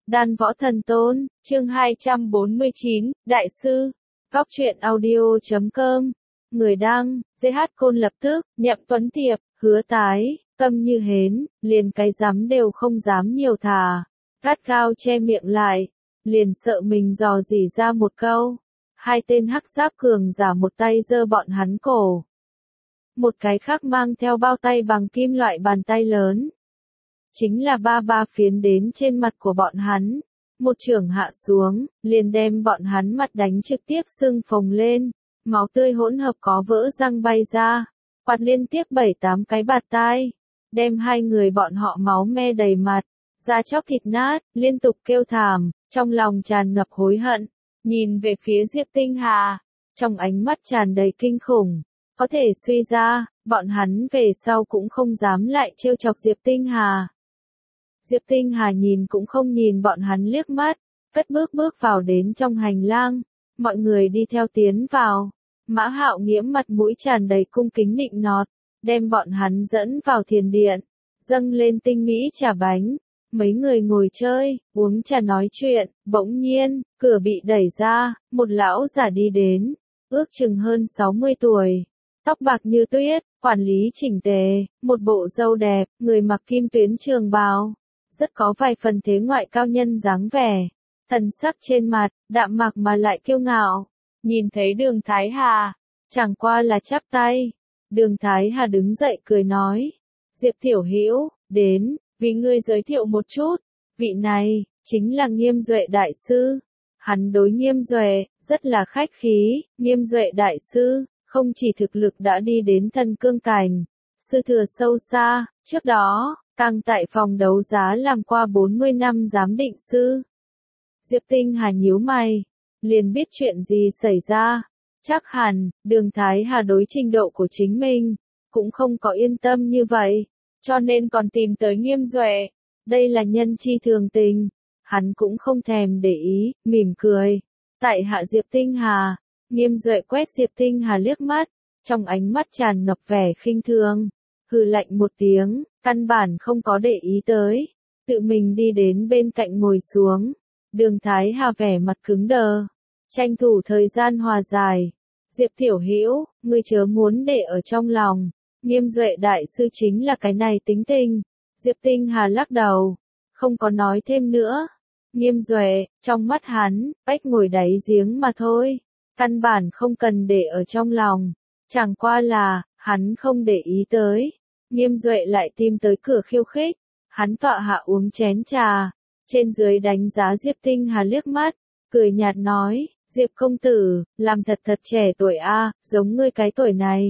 Đan Võ Thần Tôn, chương 249, Đại sư. Góc truyện audio.com. Người đăng, GH Côn lập tức, Nhậm Tuấn Tiệp, Hứa Tái, câm như hến, liền cái dám đều không dám nhiều thà. Gắt gao che miệng lại, liền sợ mình dò dỉ ra một câu. Hai tên hắc giáp cường giả một tay giơ bọn hắn cổ. Một cái khác mang theo bao tay bằng kim loại bàn tay lớn. Chính là ba phiến đến trên mặt của bọn hắn. Một chưởng hạ xuống, liền đem bọn hắn mặt đánh trực tiếp sưng phồng lên. Máu tươi hỗn hợp có vỡ răng bay ra. Quạt liên tiếp 7-8 cái bạt tai. Đem hai người bọn họ máu me đầy mặt. Da chóc thịt nát, liên tục kêu thảm, trong lòng tràn ngập hối hận. Nhìn về phía Diệp Tinh Hà. Trong ánh mắt tràn đầy kinh khủng. Có thể suy ra, bọn hắn về sau cũng không dám lại trêu chọc Diệp Tinh Hà. Diệp Tinh Hà nhìn cũng không nhìn bọn hắn liếc mắt, cất bước vào đến trong hành lang, mọi người đi theo tiến vào. Mã Hạo Nghiễm mặt mũi tràn đầy cung kính nịnh nọt, đem bọn hắn dẫn vào thiền điện, dâng lên tinh mỹ trà bánh. Mấy người ngồi chơi, uống trà nói chuyện, bỗng nhiên, cửa bị đẩy ra, một lão giả đi đến, ước chừng hơn 60 tuổi. Tóc bạc như tuyết, quản lý chỉnh tề, một bộ râu đẹp, người mặc kim tuyến trường bào. Rất có vài phần thế ngoại cao nhân dáng vẻ. Thần sắc trên mặt, đạm mạc mà lại kiêu ngạo. Nhìn thấy Đường Thái Hà, chẳng qua là chắp tay. Đường Thái Hà đứng dậy cười nói. Diệp Tiểu Hữu đến, vì ngươi giới thiệu một chút. Vị này, chính là Nghiêm Duệ Đại Sư. Hắn đối Nghiêm Duệ, rất là khách khí. Nghiêm Duệ Đại Sư, không chỉ thực lực đã đi đến thần cương cảnh. Sư thừa sâu xa, trước đó, càng tại phòng đấu giá làm qua 40 năm giám định sư. Diệp Tinh Hà nhíu mày, liền biết chuyện gì xảy ra. Chắc hẳn, Đường Thái Hà đối trình độ của chính mình, cũng không có yên tâm như vậy, cho nên còn tìm tới Nghiêm Duệ. Đây là nhân chi thường tình. Hắn cũng không thèm để ý, mỉm cười. Tại hạ Diệp Tinh Hà. Nghiêm Duệ quét Diệp Tinh Hà liếc mắt, trong ánh mắt tràn ngập vẻ khinh thường. Hừ lạnh một tiếng, căn bản không có để ý tới. Tự mình đi đến bên cạnh ngồi xuống. Đường Thái Hà vẻ mặt cứng đờ. Tranh thủ thời gian hòa giải. Diệp Tiểu Hữu, ngươi chớ muốn để ở trong lòng. Nghiêm Duệ Đại Sư chính là cái này tính tình. Diệp Tinh Hà lắc đầu. Không có nói thêm nữa. Nghiêm Duệ, trong mắt hắn, ếch ngồi đáy giếng mà thôi. Căn bản không cần để ở trong lòng. Chẳng qua là, hắn không để ý tới. Nghiêm Duệ lại tìm tới cửa khiêu khích. Hắn tọa hạ uống chén trà. Trên dưới đánh giá Diệp Tinh Hà liếc mắt. Cười nhạt nói, Diệp công tử, làm thật trẻ tuổi a, giống ngươi cái tuổi này.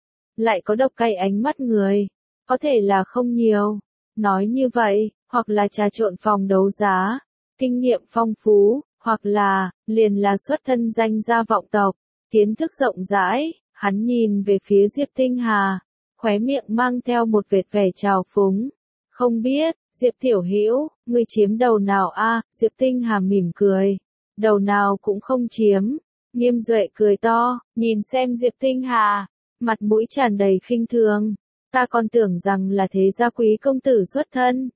Lại có độc cay ánh mắt người. Có thể là không nhiều. Nói như vậy, hoặc là trà trộn phòng đấu giá. Kinh nghiệm phong phú, hoặc là, liền là xuất thân danh gia vọng tộc. Kiến thức rộng rãi, hắn nhìn về phía Diệp Tinh Hà. Khóe miệng mang theo một vệt vẻ trào phúng. Không biết, Diệp Tiểu Hữu, ngươi chiếm đầu nào a? Diệp Tinh Hà mỉm cười. Đầu nào cũng không chiếm. Nghiêm Duệ cười to, nhìn xem Diệp Tinh Hà. Mặt mũi tràn đầy khinh thường. Ta còn tưởng rằng là thế gia quý công tử xuất thân.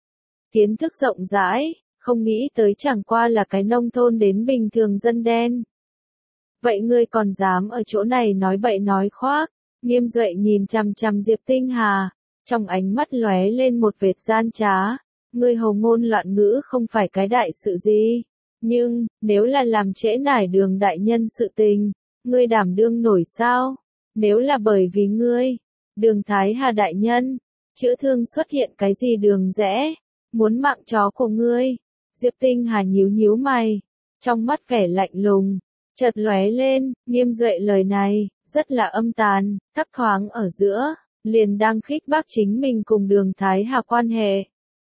Kiến thức rộng rãi, không nghĩ tới chẳng qua là cái nông thôn đến bình thường dân đen. Vậy ngươi còn dám ở chỗ này nói bậy nói khoác? Nghiêm Duệ nhìn chằm chằm Diệp Tinh Hà, trong ánh mắt lóe lên một vệt gian trá. Ngươi hầu ngôn loạn ngữ không phải cái đại sự gì, nhưng nếu là làm trễ nải Đường đại nhân sự tình, ngươi đảm đương nổi sao? Nếu là bởi vì ngươi, Đường Thái Hà đại nhân, chữa thương xuất hiện cái gì đường rẽ, muốn mạng chó của ngươi? Diệp Tinh Hà nhíu mày, trong mắt vẻ lạnh lùng, chợt lóe lên. Nghiêm Duệ lời này rất là âm tàn, thấp thoáng ở giữa, liền đang khích bác chính mình cùng Đường Thái Hà quan hệ.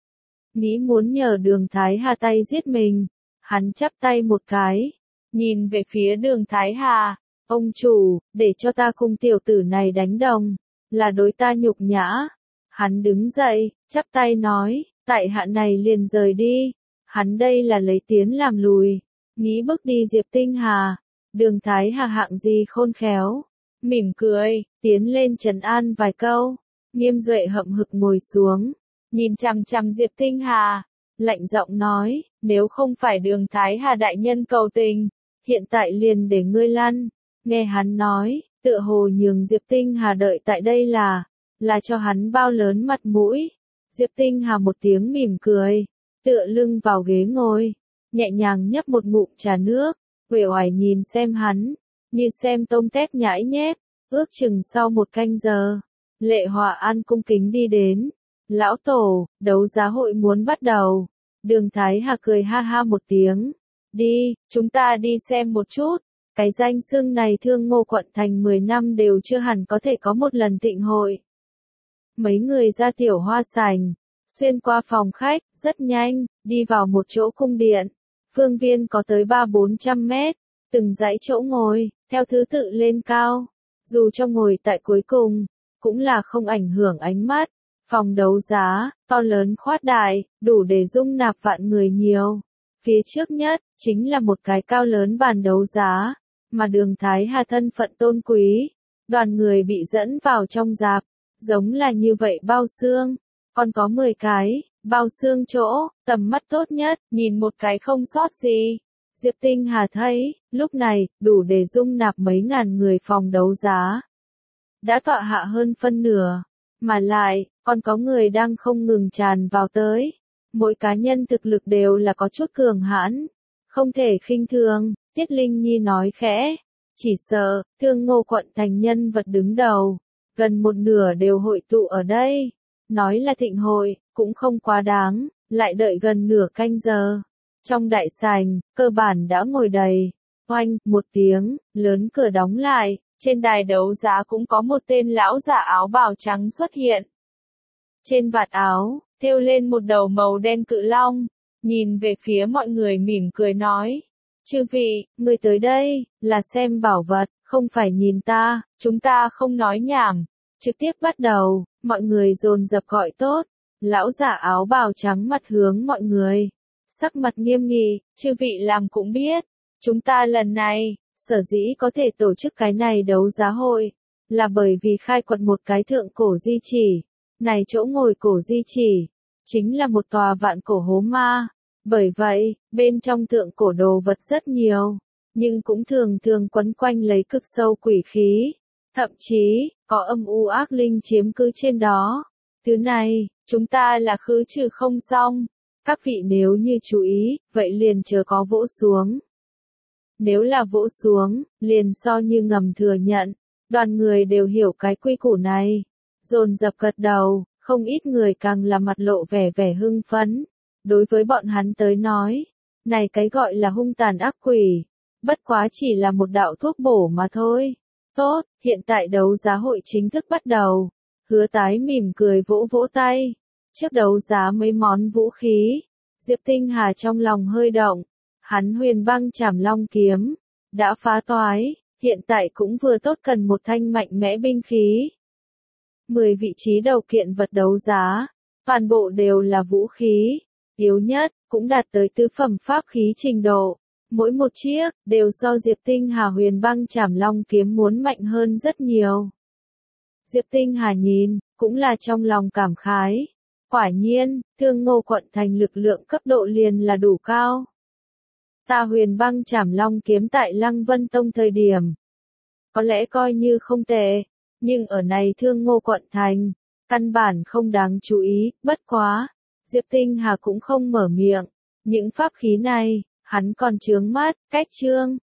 Nghĩ muốn nhờ Đường Thái Hà tay giết mình, hắn chắp tay một cái, nhìn về phía Đường Thái Hà, ông chủ, để cho ta cùng tiểu tử này đánh đồng, là đối ta nhục nhã. Hắn đứng dậy, chắp tay nói, tại hạ này liền rời đi. Hắn đây là lấy tiến làm lùi, nghĩ bước đi Diệp Tinh Hà. Đường Thái Hà hạng gì khôn khéo, mỉm cười, tiến lên trấn an vài câu. Nghiêm Duệ hậm hực ngồi xuống, nhìn chằm chằm Diệp Tinh Hà, lạnh giọng nói, nếu không phải Đường Thái Hà đại nhân cầu tình, hiện tại liền để ngươi lăn. Nghe hắn nói, tựa hồ nhường Diệp Tinh Hà đợi tại đây là cho hắn bao lớn mặt mũi. Diệp Tinh Hà một tiếng mỉm cười, tựa lưng vào ghế ngồi, nhẹ nhàng nhấp một ngụm trà nước, uể oải nhìn xem hắn, như xem tôm tép nhãi nhép. Ước chừng sau một canh giờ, Lệ Hòa An cung kính đi đến. Lão Tổ, đấu giá hội muốn bắt đầu. Đường Thái Hà cười ha ha một tiếng. Đi, chúng ta đi xem một chút. Cái danh xưng này Thương Ngô quận thành 10 năm đều chưa hẳn có thể có một lần tịnh hội. Mấy người ra tiểu hoa sảnh, xuyên qua phòng khách, rất nhanh, đi vào một chỗ cung điện. Phương viên có tới 300-400 mét, từng dãy chỗ ngồi, theo thứ tự lên cao. Dù cho ngồi tại cuối cùng, cũng là không ảnh hưởng ánh mắt. Phòng đấu giá, to lớn khoát đại, đủ để dung nạp vạn người nhiều. Phía trước nhất, chính là một cái cao lớn bàn đấu giá, mà Đường Thái Hà thân phận tôn quý. Đoàn người bị dẫn vào trong rạp, giống là như vậy bao xương, còn có 10 cái, bao xương chỗ, tầm mắt tốt nhất, nhìn một cái không sót gì. Diệp Tinh Hà thấy, lúc này, đủ để dung nạp mấy ngàn người phòng đấu giá. Đã tọa hạ hơn phân nửa, mà lại, còn có người đang không ngừng tràn vào tới. Mỗi cá nhân thực lực đều là có chút cường hãn, không thể khinh thường. Tiết Linh Nhi nói khẽ, chỉ sợ, Thương Ngô quận thành nhân vật đứng đầu, gần một nửa đều hội tụ ở đây. Nói là thịnh hội, cũng không quá đáng, lại đợi gần nửa canh giờ. Trong đại sảnh, cơ bản đã ngồi đầy. Oanh, một tiếng, lớn cửa đóng lại, trên đài đấu giá cũng có một tên lão giả áo bào trắng xuất hiện. Trên vạt áo, thêu lên một đầu màu đen cự long, nhìn về phía mọi người mỉm cười nói. Chư vị, người tới đây, là xem bảo vật, không phải nhìn ta, chúng ta không nói nhảm. Trực tiếp bắt đầu, mọi người dồn dập gọi tốt. Lão giả áo bào trắng mặt hướng mọi người. Sắc mặt nghiêm nghị, chư vị làm cũng biết. Chúng ta lần này, sở dĩ có thể tổ chức cái này đấu giá hội, là bởi vì khai quật một cái thượng cổ di chỉ. Này chỗ ngồi cổ di chỉ, chính là một tòa vạn cổ hố ma. Bởi vậy, bên trong thượng cổ đồ vật rất nhiều, nhưng cũng thường thường quấn quanh lấy cực sâu quỷ khí. Thậm chí, có âm u ác linh chiếm cứ trên đó. Thứ này, chúng ta là khứ trừ không xong. Các vị nếu như chú ý, vậy liền chờ có vỗ xuống. Nếu là vỗ xuống, liền so như ngầm thừa nhận. Đoàn người đều hiểu cái quy củ này. Dồn dập gật đầu, không ít người càng là mặt lộ vẻ hưng phấn. Đối với bọn hắn tới nói, này cái gọi là hung tàn ác quỷ, bất quá chỉ là một đạo thuốc bổ mà thôi. Tốt, hiện tại đấu giá hội chính thức bắt đầu. Hứa Tái mỉm cười vỗ vỗ tay. Trước đấu giá mấy món vũ khí, Diệp Tinh Hà trong lòng hơi động. Hắn Huyền Băng Trảm Long kiếm đã phá toái, hiện tại cũng vừa tốt cần một thanh mạnh mẽ binh khí. 10 vị trí đầu kiện vật đấu giá, toàn bộ đều là vũ khí, yếu nhất cũng đạt tới tứ phẩm pháp khí trình độ. Mỗi một chiếc đều so Diệp Tinh Hà Huyền Băng Trảm Long kiếm muốn mạnh hơn rất nhiều. Diệp Tinh Hà nhìn, cũng là trong lòng cảm khái. Quả nhiên, Thương Ngô quận thành lực lượng cấp độ liền là đủ cao. Ta Huyền Băng Trảm Long kiếm tại Lăng Vân Tông thời điểm, có lẽ coi như không tệ, nhưng ở này Thương Ngô quận thành, căn bản không đáng chú ý. Bất quá, Diệp Tinh Hà cũng không mở miệng. Những pháp khí này, hắn còn chướng mắt, cách trương,